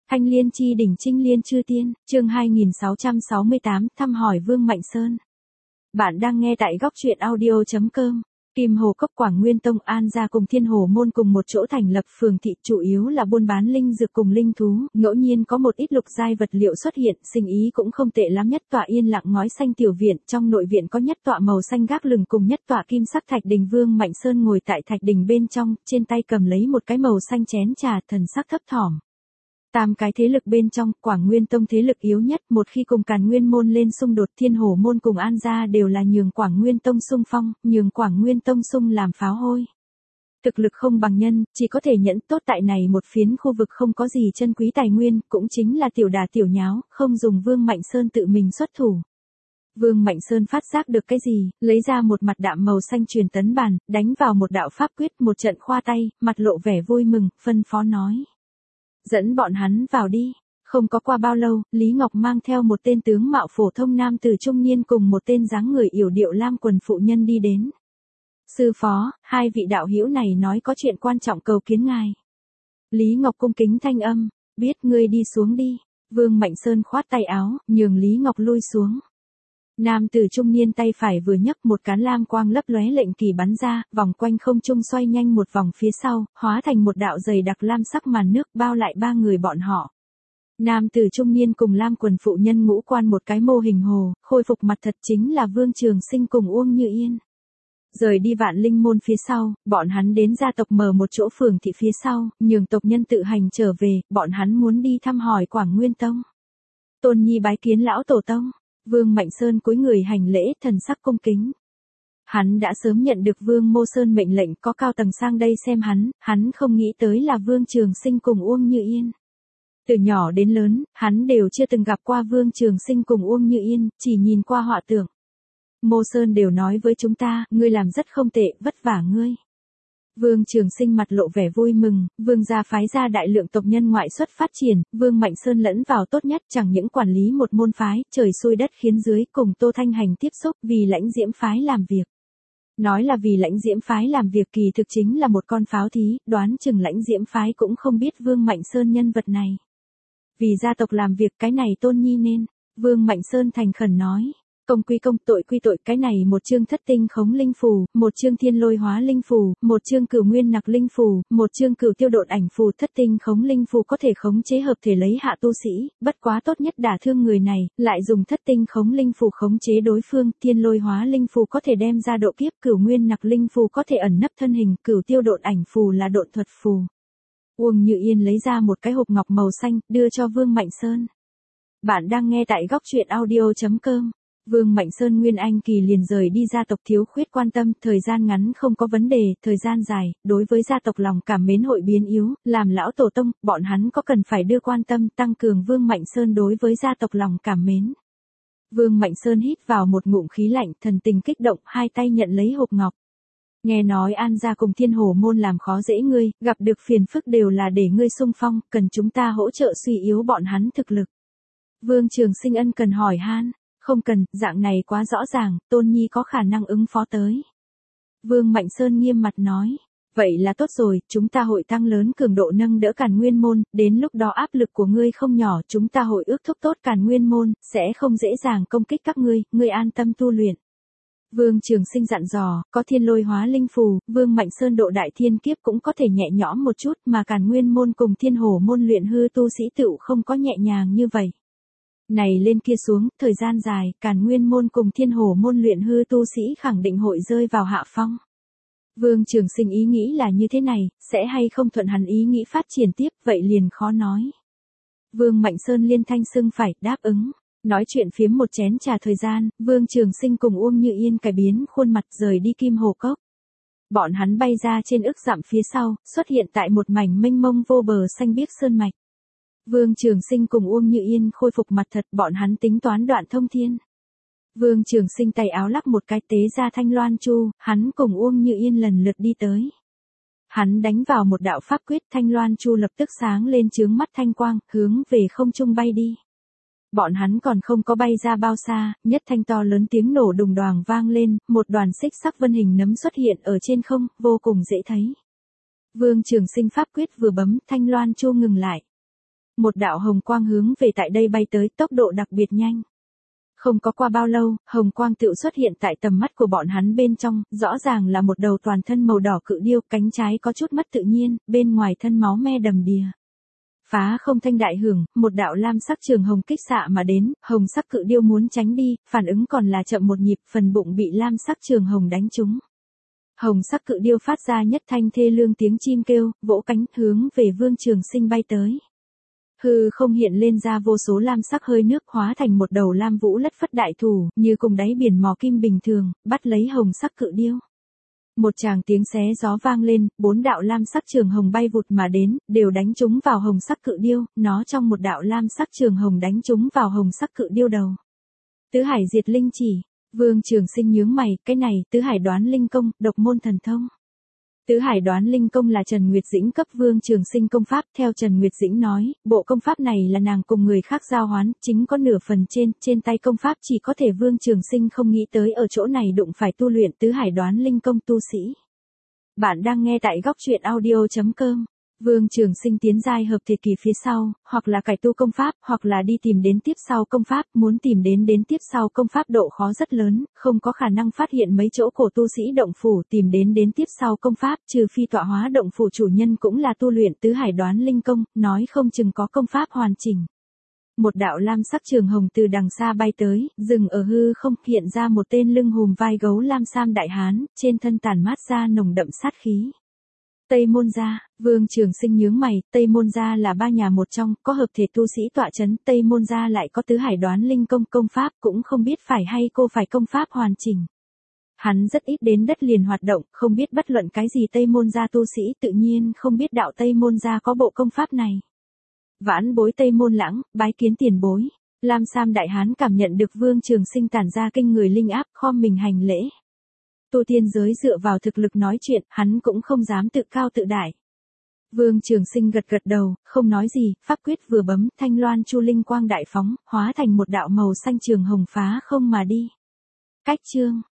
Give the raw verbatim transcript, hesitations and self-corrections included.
Thanh Liên chi đỉnh Trinh Liên chư tiên, chương hai nghìn sáu trăm sáu mươi tám, thăm hỏi Vương Mạnh Sơn. Bạn đang nghe tại góc truyện audio chấm com. Kim Hồ Cốc Quảng Nguyên Tông An gia cùng Thiên Hồ Môn cùng một chỗ thành lập phường thị, chủ yếu là buôn bán linh dược cùng linh thú, ngẫu nhiên có một ít lục giai vật liệu xuất hiện, sinh ý cũng không tệ lắm. Nhất tọa yên lặng ngói xanh tiểu viện, trong nội viện có nhất tọa màu xanh gác lừng cùng nhất tọa kim sắc thạch đình. Vương Mạnh Sơn ngồi tại thạch đình bên trong, trên tay cầm lấy một cái màu xanh chén trà, thần sắc thấp thỏm. Tam cái thế lực bên trong, Quảng Nguyên Tông thế lực yếu nhất, một khi cùng Càn Nguyên Môn lên xung đột, Thiên Hồ Môn cùng An gia đều là nhường Quảng Nguyên Tông xung phong, nhường Quảng Nguyên Tông xung làm pháo hôi. Thực lực không bằng nhân, chỉ có thể nhẫn tốt tại này một phiến khu vực không có gì chân quý tài nguyên, cũng chính là tiểu đà tiểu nháo, không dùng Vương Mạnh Sơn tự mình xuất thủ. Vương Mạnh Sơn phát giác được cái gì, lấy ra một mặt đạm màu xanh truyền tấn bàn, đánh vào một đạo pháp quyết, một trận khoa tay, mặt lộ vẻ vui mừng, phân phó nói. Dẫn bọn hắn vào đi. Không có qua bao lâu, Lý Ngọc mang theo một tên tướng mạo phổ thông nam tử trung niên cùng một tên dáng người yểu điệu lam quần phụ nhân đi đến. Sư phó, hai vị đạo hữu này nói có chuyện quan trọng cầu kiến ngài. Lý Ngọc cung kính thanh âm, biết ngươi đi xuống đi. Vương Mạnh Sơn khoát tay áo, nhường Lý Ngọc lui xuống. Nam tử trung niên tay phải vừa nhấc, một cán lam quang lấp lóe lệnh kỳ bắn ra, vòng quanh không trung xoay nhanh một vòng phía sau, hóa thành một đạo dày đặc lam sắc màn nước bao lại ba người bọn họ. Nam tử trung niên cùng lam quần phụ nhân ngũ quan một cái mô hình hồ, khôi phục mặt thật chính là Vương Trường Sinh cùng Uông Như Yên. Rời đi Vạn Linh Môn phía sau, bọn hắn đến gia tộc mở một chỗ phường thị phía sau, nhường tộc nhân tự hành trở về, bọn hắn muốn đi thăm hỏi Quảng Nguyên Tông. Tôn Nhi bái kiến lão tổ tông. Vương Mạnh Sơn cúi người hành lễ, thần sắc cung kính. Hắn đã sớm nhận được Vương Mô Sơn mệnh lệnh có cao tầng sang đây xem hắn, hắn không nghĩ tới là Vương Trường Sinh cùng Uông Như Yên. Từ nhỏ đến lớn, hắn đều chưa từng gặp qua Vương Trường Sinh cùng Uông Như Yên, chỉ nhìn qua họa tượng. Mô Sơn đều nói với chúng ta, ngươi làm rất không tệ, vất vả ngươi. Vương Trường Sinh mặt lộ vẻ vui mừng, Vương gia phái ra đại lượng tộc nhân ngoại xuất phát triển, Vương Mạnh Sơn lẫn vào tốt nhất, chẳng những quản lý một môn phái, trời xui đất khiến dưới, cùng Tô Thanh Hành tiếp xúc, vì Lãnh Diễm phái làm việc. Nói là vì Lãnh Diễm phái làm việc kỳ thực chính là một con pháo thí, đoán chừng Lãnh Diễm phái cũng không biết Vương Mạnh Sơn nhân vật này. Vì gia tộc làm việc cái này Tôn Nhi nên, Vương Mạnh Sơn thành khẩn nói. Công quy công, tội quy tội, cái này một chương thất tinh khống linh phù, một chương thiên lôi hóa linh phù, một chương cửu nguyên nặc linh phù, một chương cửu tiêu độn ảnh phù. Thất tinh khống linh phù có thể khống chế hợp thể lấy hạ tu sĩ, bất quá tốt nhất đả thương người này, lại dùng thất tinh khống linh phù khống chế đối phương. Thiên lôi hóa linh phù có thể đem ra độ kiếp, cửu nguyên nặc linh phù có thể ẩn nấp thân hình, cửu tiêu độn ảnh phù là độn thuật phù. Uông Như Yên lấy ra một cái hộp ngọc màu xanh, đưa cho Vương Mạnh Sơn. Bạn đang nghe tại góc truyện audio chấm com. Vương Mạnh Sơn Nguyên Anh kỳ liền rời đi gia tộc thiếu khuyết quan tâm, thời gian ngắn không có vấn đề, thời gian dài, đối với gia tộc lòng cảm mến hội biến yếu, làm lão tổ tông, bọn hắn có cần phải đưa quan tâm, tăng cường Vương Mạnh Sơn đối với gia tộc lòng cảm mến. Vương Mạnh Sơn hít vào một ngụm khí lạnh, thần tình kích động, hai tay nhận lấy hộp ngọc. Nghe nói An gia cùng Thiên Hồ Môn làm khó dễ ngươi, gặp được phiền phức đều là để ngươi xung phong, cần chúng ta hỗ trợ suy yếu bọn hắn thực lực. Vương Trường Sinh ân cần hỏi han. Không cần, dạng này quá rõ ràng, Tôn Nhi có khả năng ứng phó tới. Vương Mạnh Sơn nghiêm mặt nói, vậy là tốt rồi, chúng ta hội tăng lớn cường độ nâng đỡ Càn Nguyên Môn, đến lúc đó áp lực của ngươi không nhỏ, chúng ta hội ước thúc tốt Càn Nguyên Môn, sẽ không dễ dàng công kích các ngươi, ngươi an tâm tu luyện. Vương Trường Sinh dặn dò, có thiên lôi hóa linh phù, Vương Mạnh Sơn độ đại thiên kiếp cũng có thể nhẹ nhõm một chút, mà Càn Nguyên Môn cùng Thiên Hồ Môn luyện hư tu sĩ tựu không có nhẹ nhàng như vậy. Này lên kia xuống, thời gian dài, Càn Nguyên Môn cùng Thiên Hồ Môn luyện hư tu sĩ khẳng định hội rơi vào hạ phong. Vương Trường Sinh ý nghĩ là như thế này, sẽ hay không thuận hắn ý nghĩ phát triển tiếp, vậy liền khó nói. Vương Mạnh Sơn liên thanh xưng phải, đáp ứng. Nói chuyện phiếm một chén trà thời gian, Vương Trường Sinh cùng Uông Như Yên cải biến khuôn mặt rời đi Kim Hồ Cốc. Bọn hắn bay ra trên ức dặm phía sau, xuất hiện tại một mảnh mênh mông vô bờ xanh biếc sơn mạch. Vương Trường Sinh cùng Uông Như Yên khôi phục mặt thật, bọn hắn tính toán đoạn thông thiên. Vương Trường Sinh tay áo lắc một cái tế ra thanh loan chu, hắn cùng Uông Như Yên lần lượt đi tới. Hắn đánh vào một đạo pháp quyết, thanh loan chu lập tức sáng lên chướng mắt thanh quang, hướng về không trung bay đi. Bọn hắn còn không có bay ra bao xa, nhất thanh to lớn tiếng nổ đùng đoàng vang lên, một đoàn xích sắc vân hình nấm xuất hiện ở trên không, vô cùng dễ thấy. Vương Trường Sinh pháp quyết vừa bấm, thanh loan chu ngừng lại. Một đạo hồng quang hướng về tại đây bay tới, tốc độ đặc biệt nhanh. Không có qua bao lâu, hồng quang tựu xuất hiện tại tầm mắt của bọn hắn bên trong, rõ ràng là một đầu toàn thân màu đỏ cự điêu, cánh trái có chút mất tự nhiên, bên ngoài thân máu me đầm đìa. Phá không thanh đại hưởng, một đạo lam sắc trường hồng kích xạ mà đến, hồng sắc cự điêu muốn tránh đi, phản ứng còn là chậm một nhịp, phần bụng bị lam sắc trường hồng đánh trúng. Hồng sắc cự điêu phát ra nhất thanh thê lương tiếng chim kêu, vỗ cánh hướng về Vương Trường Sinh bay tới. Hư không hiện lên ra vô số lam sắc hơi nước hóa thành một đầu lam vũ lất phất đại thủ, như cùng đáy biển mò kim bình thường, bắt lấy hồng sắc cự điêu. Một tràng tiếng xé gió vang lên, bốn đạo lam sắc trường hồng bay vụt mà đến, đều đánh trúng vào hồng sắc cự điêu, nó trong một đạo lam sắc trường hồng đánh trúng vào hồng sắc cự điêu đầu. Tứ hải diệt linh chỉ, Vương Trường Sinh nhướng mày, cái này, tứ hải đoán linh công, độc môn thần thông. Tứ hải đoán linh công là Trần Nguyệt Dĩnh cấp Vương Trường Sinh công pháp, theo Trần Nguyệt Dĩnh nói, bộ công pháp này là nàng cùng người khác giao hoán, chính có nửa phần trên, trên tay công pháp chỉ có thể Vương Trường Sinh không nghĩ tới ở chỗ này đụng phải tu luyện tứ hải đoán linh công tu sĩ. Bạn đang nghe tại góc truyện audio chấm com. Vương Trường Sinh tiến giai hợp thể kỳ phía sau, hoặc là cải tu công pháp, hoặc là đi tìm đến tiếp sau công pháp, muốn tìm đến đến tiếp sau công pháp độ khó rất lớn, không có khả năng phát hiện mấy chỗ cổ tu sĩ động phủ, tìm đến đến tiếp sau công pháp, trừ phi tọa hóa động phủ chủ nhân cũng là tu luyện tứ hải đoán linh công, nói không chừng có công pháp hoàn chỉnh. Một đạo lam sắc trường hồng từ đằng xa bay tới, dừng ở hư không, hiện ra một tên lưng hùm vai gấu lam sam đại hán, trên thân tản mát ra nồng đậm sát khí. Tây Môn Gia, Vương Trường Sinh nhướng mày, Tây Môn Gia là ba nhà một trong, có hợp thể tu sĩ tọa chấn, Tây Môn Gia lại có tứ hải đoán linh công công pháp, cũng không biết phải hay cô phải công pháp hoàn chỉnh. Hắn rất ít đến đất liền hoạt động, không biết bất luận cái gì Tây Môn Gia tu sĩ, tự nhiên không biết đạo Tây Môn Gia có bộ công pháp này. Vãn bối Tây Môn Lãng, bái kiến tiền bối. Lam Sam đại hán cảm nhận được Vương Trường Sinh tản ra kinh người linh áp, khom mình hành lễ. Tu tiên giới dựa vào thực lực nói chuyện, hắn cũng không dám tự cao tự đại. Vương Trường Sinh gật gật đầu, không nói gì, pháp quyết vừa bấm, thanh loan chu linh quang đại phóng, hóa thành một đạo màu xanh trường hồng phá không mà đi. Cách chương,